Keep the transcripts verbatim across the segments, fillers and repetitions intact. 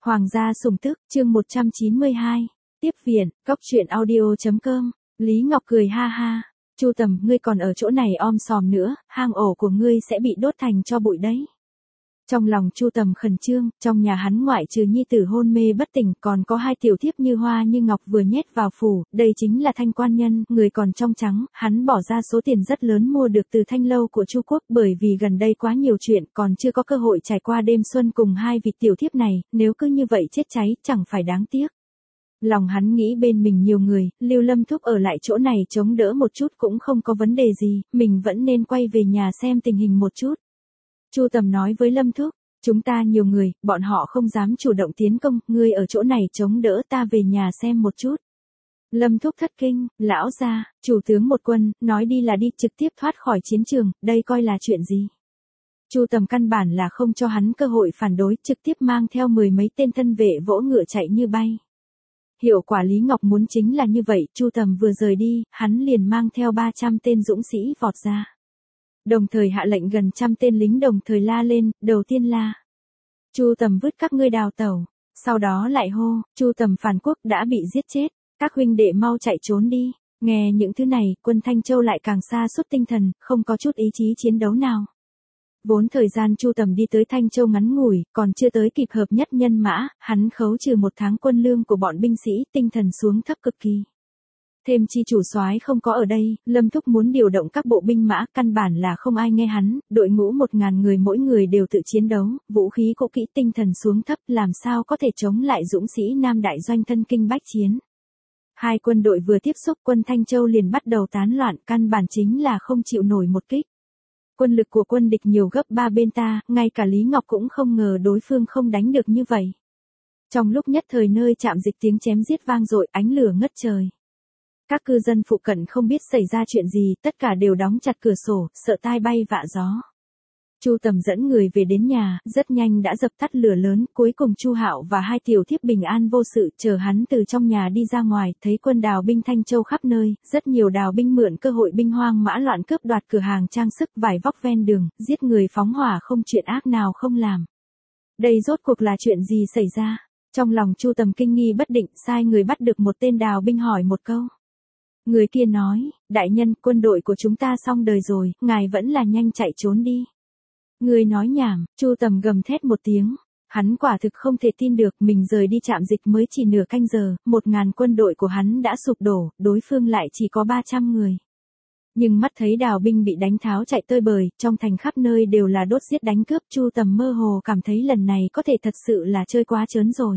Hoàng gia sủng tức, chương một trăm chín mươi hai. Tiếp viện, cóc truyện audio chấm com. Lý Ngọc cười ha ha. Chu Tầm, ngươi còn ở chỗ này om sòm nữa, hang ổ của ngươi sẽ bị đốt thành tro bụi đấy. Trong lòng Chu Tầm khẩn trương, trong nhà hắn ngoại trừ nhi tử hôn mê bất tỉnh, còn có hai tiểu thiếp như hoa như ngọc vừa nhét vào phủ, đây chính là Thanh quan nhân, người còn trong trắng, hắn bỏ ra số tiền rất lớn mua được từ Thanh lâu của Chu Quốc, bởi vì gần đây quá nhiều chuyện, còn chưa có cơ hội trải qua đêm xuân cùng hai vị tiểu thiếp này, nếu cứ như vậy chết cháy, chẳng phải đáng tiếc. Lòng hắn nghĩ bên mình nhiều người, Lưu Lâm Thúc ở lại chỗ này chống đỡ một chút cũng không có vấn đề gì, mình vẫn nên quay về nhà xem tình hình một chút. Chu Tầm nói với Lâm Thúc, chúng ta nhiều người, bọn họ không dám chủ động tiến công, ngươi ở chỗ này chống đỡ, ta về nhà xem một chút. Lâm Thúc thất kinh, lão gia, chủ tướng một quân, nói đi là đi, trực tiếp thoát khỏi chiến trường, đây coi là chuyện gì? Chu Tầm căn bản là không cho hắn cơ hội phản đối, trực tiếp mang theo mười mấy tên thân vệ vỗ ngựa chạy như bay. Hiệu quả Lý Ngọc muốn chính là như vậy, Chu Tầm vừa rời đi, hắn liền mang theo ba trăm tên dũng sĩ vọt ra. Đồng thời hạ lệnh gần trăm tên lính đồng thời la lên, đầu tiên la. Chu Tầm vứt các ngươi đào tẩu, sau đó lại hô, Chu Tầm phản quốc đã bị giết chết, các huynh đệ mau chạy trốn đi. Nghe những thứ này, quân Thanh Châu lại càng sa sút tinh thần, không có chút ý chí chiến đấu nào. Vốn thời gian Chu Tầm đi tới Thanh Châu ngắn ngủi, còn chưa tới kịp hợp nhất nhân mã, hắn khấu trừ một tháng quân lương của bọn binh sĩ, tinh thần xuống thấp cực kỳ. Thêm chi chủ soái không có ở đây, Lâm Thúc muốn điều động các bộ binh mã, căn bản là không ai nghe hắn, đội ngũ một ngàn người mỗi người đều tự chiến đấu, vũ khí cũ kỹ, tinh thần xuống thấp, làm sao có thể chống lại dũng sĩ Nam Đại Doanh thân kinh bách chiến. Hai quân đội vừa tiếp xúc, quân Thanh Châu liền bắt đầu tán loạn, căn bản chính là không chịu nổi một kích. Quân lực của quân địch nhiều gấp ba bên ta, ngay cả Lý Ngọc cũng không ngờ đối phương không đánh được như vậy. Trong lúc nhất thời nơi chạm dịch tiếng chém giết vang dội, ánh lửa ngất trời. Các cư dân phụ cận không biết xảy ra chuyện gì, tất cả đều đóng chặt cửa sổ, sợ tai bay vạ gió. Chu Tầm dẫn người về đến nhà, rất nhanh đã dập tắt lửa lớn, cuối cùng Chu Hạo và hai tiểu thiếp bình an vô sự, chờ hắn từ trong nhà đi ra ngoài, thấy quân đào binh Thanh Châu khắp nơi, rất nhiều đào binh mượn cơ hội binh hoang mã loạn cướp đoạt cửa hàng trang sức vải vóc ven đường, giết người phóng hỏa, không chuyện ác nào không làm. Đây rốt cuộc là chuyện gì xảy ra? Trong lòng Chu Tầm kinh nghi bất định, sai người bắt được một tên đào binh hỏi một câu. Người kia nói, đại nhân, quân đội của chúng ta xong đời rồi, ngài vẫn là nhanh chạy trốn đi. Người nói nhảm, Chu Tầm gầm thét một tiếng. Hắn quả thực không thể tin được, mình rời đi trạm dịch mới chỉ nửa canh giờ, một ngàn quân đội của hắn đã sụp đổ, đối phương lại chỉ có ba trăm người. Nhưng mắt thấy đào binh bị đánh tháo chạy tơi bời, trong thành khắp nơi đều là đốt giết đánh cướp, Chu Tầm mơ hồ cảm thấy lần này có thể thật sự là chơi quá trớn rồi.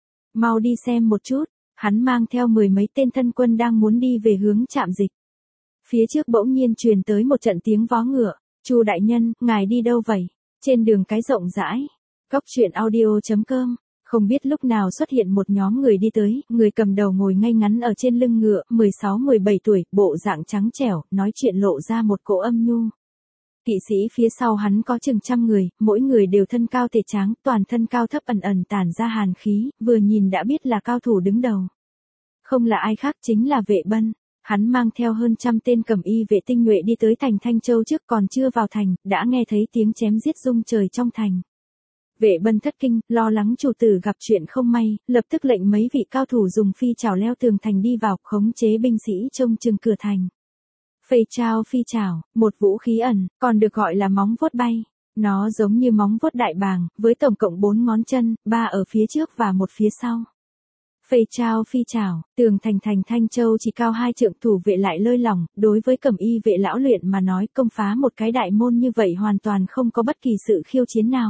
Mau đi xem một chút. Hắn mang theo mười mấy tên thân quân đang muốn đi về hướng trạm dịch. Phía trước bỗng nhiên truyền tới một trận tiếng vó ngựa. Chu đại nhân, ngài đi đâu vậy? Trên đường cái rộng rãi. Cóc truyện audio chấm com. Không biết lúc nào xuất hiện một nhóm người đi tới, người cầm đầu ngồi ngay ngắn ở trên lưng ngựa, mười sáu mười bảy tuổi, bộ dạng trắng trẻo, nói chuyện lộ ra một cỗ âm nhu. Kỵ sĩ phía sau hắn có chừng trăm người, mỗi người đều thân cao thể tráng, toàn thân cao thấp ẩn ẩn tản ra hàn khí, vừa nhìn đã biết là cao thủ đứng đầu. Không là ai khác chính là Vệ Bân, hắn mang theo hơn trăm tên cẩm y vệ tinh nhuệ đi tới thành Thanh Châu trước, còn chưa vào thành, đã nghe thấy tiếng chém giết rung trời trong thành. Vệ Bân thất kinh, lo lắng chủ tử gặp chuyện không may, lập tức lệnh mấy vị cao thủ dùng phi chảo leo tường thành đi vào, khống chế binh sĩ trông chừng cửa thành. Phây trao phi chảo, một vũ khí ẩn, còn được gọi là móng vuốt bay. Nó giống như móng vuốt đại bàng, với tổng cộng bốn ngón chân, ba ở phía trước và một phía sau. Phây trao phi chảo, tường thành thành Thanh Châu chỉ cao hai trượng, thủ vệ lại lơi lỏng, đối với cẩm y vệ lão luyện mà nói, công phá một cái đại môn như vậy hoàn toàn không có bất kỳ sự khiêu chiến nào.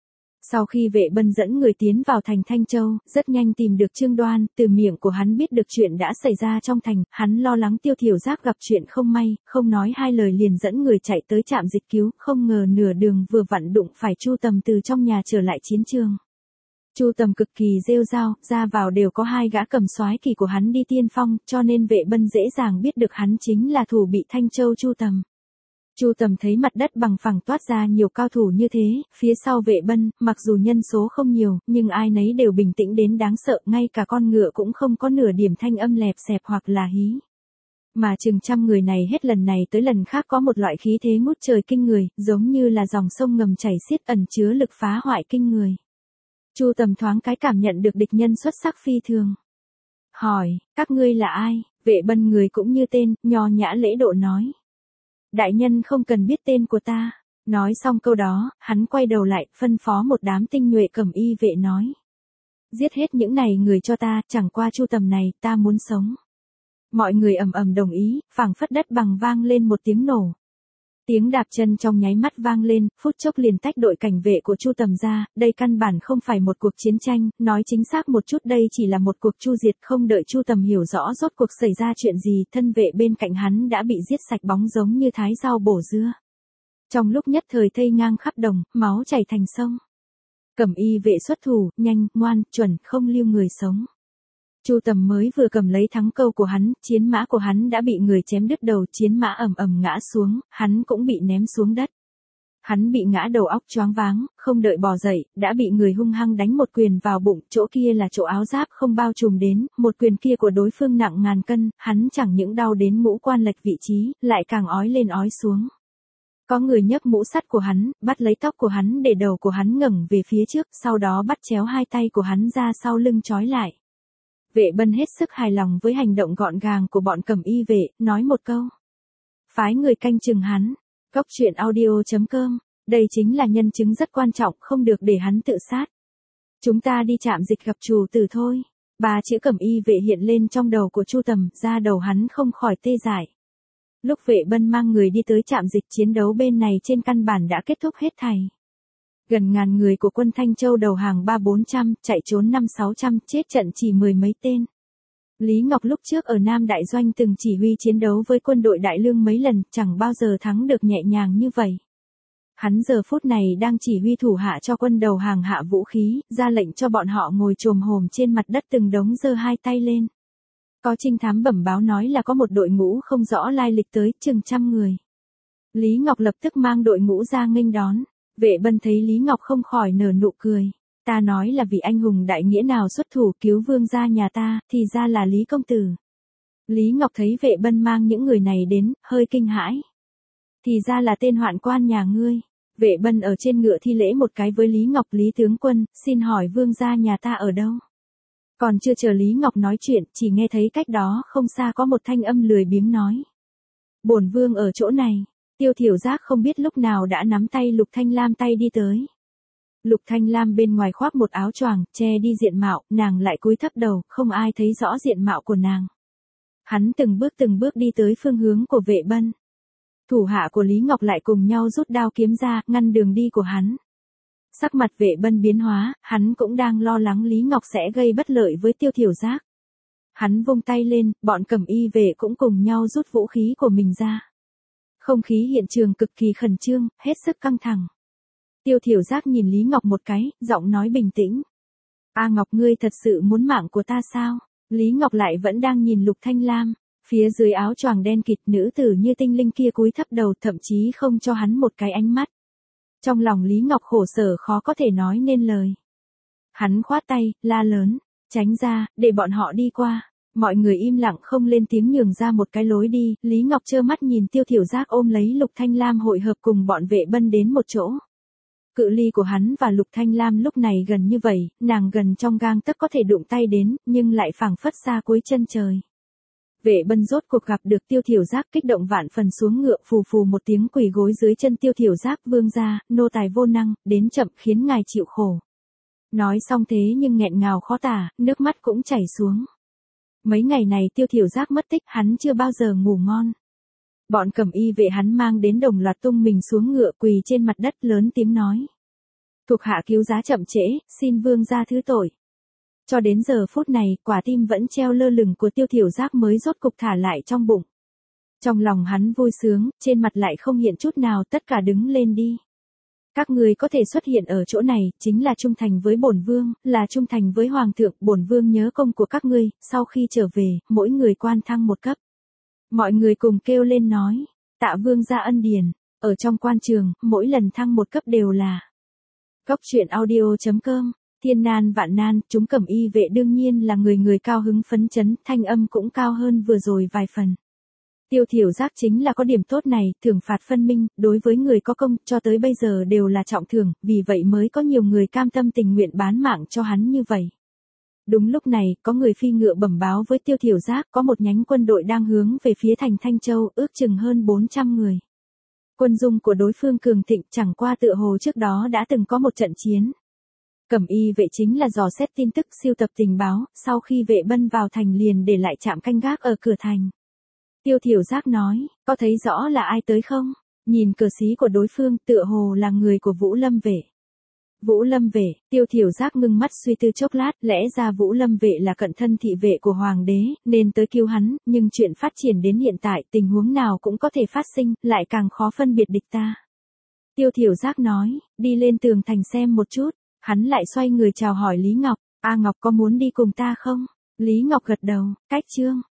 Sau khi Vệ Bân dẫn người tiến vào thành Thanh Châu, rất nhanh tìm được Trương Đoan, từ miệng của hắn biết được chuyện đã xảy ra trong thành, hắn lo lắng Tiêu Thiểu Giác gặp chuyện không may, không nói hai lời liền dẫn người chạy tới trạm dịch cứu, không ngờ nửa đường vừa vặn đụng phải Chu Tầm từ trong nhà trở lại chiến trường. Chu Tầm cực kỳ rêu rao, ra vào đều có hai gã cầm soái kỳ của hắn đi tiên phong, cho nên Vệ Bân dễ dàng biết được hắn chính là thủ bị Thanh Châu Chu Tầm. Chu Tầm thấy mặt đất bằng phẳng toát ra nhiều cao thủ như thế, phía sau Vệ Bân, mặc dù nhân số không nhiều, nhưng ai nấy đều bình tĩnh đến đáng sợ, ngay cả con ngựa cũng không có nửa điểm thanh âm lẹp xẹp hoặc là hí. Mà chừng trăm người này hết lần này tới lần khác có một loại khí thế ngút trời kinh người, giống như là dòng sông ngầm chảy xiết ẩn chứa lực phá hoại kinh người. Chu Tầm thoáng cái cảm nhận được địch nhân xuất sắc phi thường. Hỏi, các ngươi là ai? Vệ Bân người cũng như tên, nho nhã lễ độ nói. Đại nhân không cần biết tên của ta. Nói xong câu đó, hắn quay đầu lại, phân phó một đám tinh nhuệ cẩm y vệ nói. Giết hết những này người cho ta, chẳng qua Chu Tầm này, ta muốn sống. Mọi người ầm ầm đồng ý, phảng phất đất bằng vang lên một tiếng nổ. Tiếng đạp chân trong nháy mắt vang lên, phút chốc liền tách đội cảnh vệ của Chu Tầm ra, đây căn bản không phải một cuộc chiến tranh, nói chính xác một chút đây chỉ là một cuộc chu diệt, không đợi Chu Tầm hiểu rõ rốt cuộc xảy ra chuyện gì, thân vệ bên cạnh hắn đã bị giết sạch bóng giống như thái rau bổ dưa. Trong lúc nhất thời thây ngang khắp đồng, máu chảy thành sông. Cẩm y vệ xuất thủ, nhanh, ngoan, chuẩn, không lưu người sống. Chu Tầm mới vừa cầm lấy thắng câu của hắn, chiến mã của hắn đã bị người chém đứt đầu, chiến mã ầm ầm ngã xuống, hắn cũng bị ném xuống đất. Hắn bị ngã đầu óc choáng váng, không đợi bò dậy, đã bị người hung hăng đánh một quyền vào bụng, chỗ kia là chỗ áo giáp không bao trùm đến, một quyền kia của đối phương nặng ngàn cân, hắn chẳng những đau đến ngũ quan lệch vị trí, lại càng ói lên ói xuống. Có người nhấc mũ sắt của hắn, bắt lấy tóc của hắn để đầu của hắn ngẩng về phía trước, sau đó bắt chéo hai tay của hắn ra sau lưng trói lại. Vệ Bân hết sức hài lòng với hành động gọn gàng của bọn cẩm y vệ, nói một câu. Phái người canh chừng hắn. Cốc truyện audio chấm com, đây chính là nhân chứng rất quan trọng, không được để hắn tự sát. Chúng ta đi trạm dịch gặp chủ tử thôi. Ba chữ cẩm y vệ hiện lên trong đầu của Chu Tầm, ra đầu hắn không khỏi tê dại. Lúc Vệ Bân mang người đi tới trạm dịch, chiến đấu bên này trên căn bản đã kết thúc hết thảy. Gần ngàn người của quân Thanh Châu đầu hàng ba bốn trăm, chạy trốn năm sáu trăm, chết trận chỉ mười mấy tên. Lý Ngọc lúc trước ở Nam Đại Doanh từng chỉ huy chiến đấu với quân đội Đại Lương mấy lần, chẳng bao giờ thắng được nhẹ nhàng như vậy. Hắn giờ phút này đang chỉ huy thủ hạ cho quân đầu hàng hạ vũ khí, ra lệnh cho bọn họ ngồi chồm hổm trên mặt đất từng đống giơ hai tay lên. Có trinh thám bẩm báo nói là có một đội ngũ không rõ lai lịch tới, chừng trăm người. Lý Ngọc lập tức mang đội ngũ ra nghênh đón. Vệ Bân thấy Lý Ngọc không khỏi nở nụ cười. Ta nói là vì anh hùng đại nghĩa nào xuất thủ cứu vương gia nhà ta, thì ra là Lý công tử. Lý Ngọc thấy Vệ Bân mang những người này đến, hơi kinh hãi. Thì ra là tên hoạn quan nhà ngươi. Vệ Bân ở trên ngựa thi lễ một cái với Lý Ngọc. Lý tướng quân, xin hỏi vương gia nhà ta ở đâu? Còn chưa chờ Lý Ngọc nói chuyện, chỉ nghe thấy cách đó không xa có một thanh âm lười biếng nói. Bổn vương ở chỗ này. Tiêu Thiểu Giác không biết lúc nào đã nắm tay Lục Thanh Lam tay đi tới. Lục Thanh Lam bên ngoài khoác một áo choàng, che đi diện mạo, nàng lại cúi thấp đầu, không ai thấy rõ diện mạo của nàng. Hắn từng bước từng bước đi tới phương hướng của Vệ Bân. Thủ hạ của Lý Ngọc lại cùng nhau rút đao kiếm ra, ngăn đường đi của hắn. Sắc mặt Vệ Bân biến hóa, hắn cũng đang lo lắng Lý Ngọc sẽ gây bất lợi với Tiêu Thiểu Giác. Hắn vung tay lên, bọn cẩm y vệ cũng cùng nhau rút vũ khí của mình ra. Không khí hiện trường cực kỳ khẩn trương, hết sức căng thẳng. Tiêu Thiểu Giác nhìn Lý Ngọc một cái, giọng nói bình tĩnh. A Ngọc ngươi thật sự muốn mạng của ta sao? Lý Ngọc lại vẫn đang nhìn Lục Thanh Lam. Phía dưới áo choàng đen kịt nữ tử như tinh linh kia cúi thấp đầu, thậm chí không cho hắn một cái ánh mắt. Trong lòng Lý Ngọc khổ sở khó có thể nói nên lời. Hắn khoát tay, la lớn. Tránh ra, để bọn họ đi qua. Mọi người im lặng không lên tiếng nhường ra một cái lối đi, Lý Ngọc trơ mắt nhìn Tiêu Thiểu Giác ôm lấy Lục Thanh Lam hội hợp cùng bọn Vệ Bân đến một chỗ. Cự ly của hắn và Lục Thanh Lam lúc này gần như vậy, nàng gần trong gang tấc có thể đụng tay đến, nhưng lại phảng phất xa cuối chân trời. Vệ Bân rốt cuộc gặp được Tiêu Thiểu Giác, kích động vạn phần xuống ngựa, phù phù một tiếng quỳ gối dưới chân Tiêu Thiểu Giác. Vương gia, nô tài vô năng, đến chậm khiến ngài chịu khổ. Nói xong thế nhưng nghẹn ngào khó tả, nước mắt cũng chảy xuống. Mấy ngày này Tiêu Thiểu Giác mất tích, hắn chưa bao giờ ngủ ngon. Bọn cẩm y vệ hắn mang đến đồng loạt tung mình xuống ngựa, quỳ trên mặt đất lớn tiếng nói. Thuộc hạ cứu giá chậm trễ, xin vương gia thứ tội. Cho đến giờ phút này, quả tim vẫn treo lơ lửng của Tiêu Thiểu Giác mới rốt cục thả lại trong bụng. Trong lòng hắn vui sướng, trên mặt lại không hiện chút nào, tất cả đứng lên đi. Các người có thể xuất hiện ở chỗ này, chính là trung thành với bổn vương, là trung thành với hoàng thượng, bổn vương nhớ công của các ngươi, sau khi trở về, mỗi người quan thăng một cấp. Mọi người cùng kêu lên nói, tạ vương gia ân điển, ở trong quan trường, mỗi lần thăng một cấp đều là. Cốc truyện audio chấm com, thiên nan vạn nan, chúng cẩm y vệ đương nhiên là người người cao hứng phấn chấn, thanh âm cũng cao hơn vừa rồi vài phần. Tiêu Thiểu Giác chính là có điểm tốt này, thưởng phạt phân minh, đối với người có công, cho tới bây giờ đều là trọng thưởng, vì vậy mới có nhiều người cam tâm tình nguyện bán mạng cho hắn như vậy. Đúng lúc này, có người phi ngựa bẩm báo với Tiêu Thiểu Giác, có một nhánh quân đội đang hướng về phía thành Thanh Châu, ước chừng hơn bốn trăm người. Quân dung của đối phương cường thịnh, chẳng qua tựa hồ trước đó đã từng có một trận chiến. Cẩm y vệ chính là dò xét tin tức, siêu tập tình báo, sau khi vệ bân vào thành liền để lại trạm canh gác ở cửa thành. Tiêu Thiểu Giác nói, có thấy rõ là ai tới không? Nhìn cờ xí của đối phương, tựa hồ là người của Vũ Lâm vệ. Vũ Lâm vệ, Tiêu Thiểu Giác ngưng mắt suy tư chốc lát, lẽ ra Vũ Lâm vệ là cận thân thị vệ của hoàng đế, nên tới cứu hắn, nhưng chuyện phát triển đến hiện tại, tình huống nào cũng có thể phát sinh, lại càng khó phân biệt địch ta. Tiêu Thiểu Giác nói, đi lên tường thành xem một chút, hắn lại xoay người chào hỏi Lý Ngọc, A Ngọc có muốn đi cùng ta không? Lý Ngọc gật đầu, cách chương.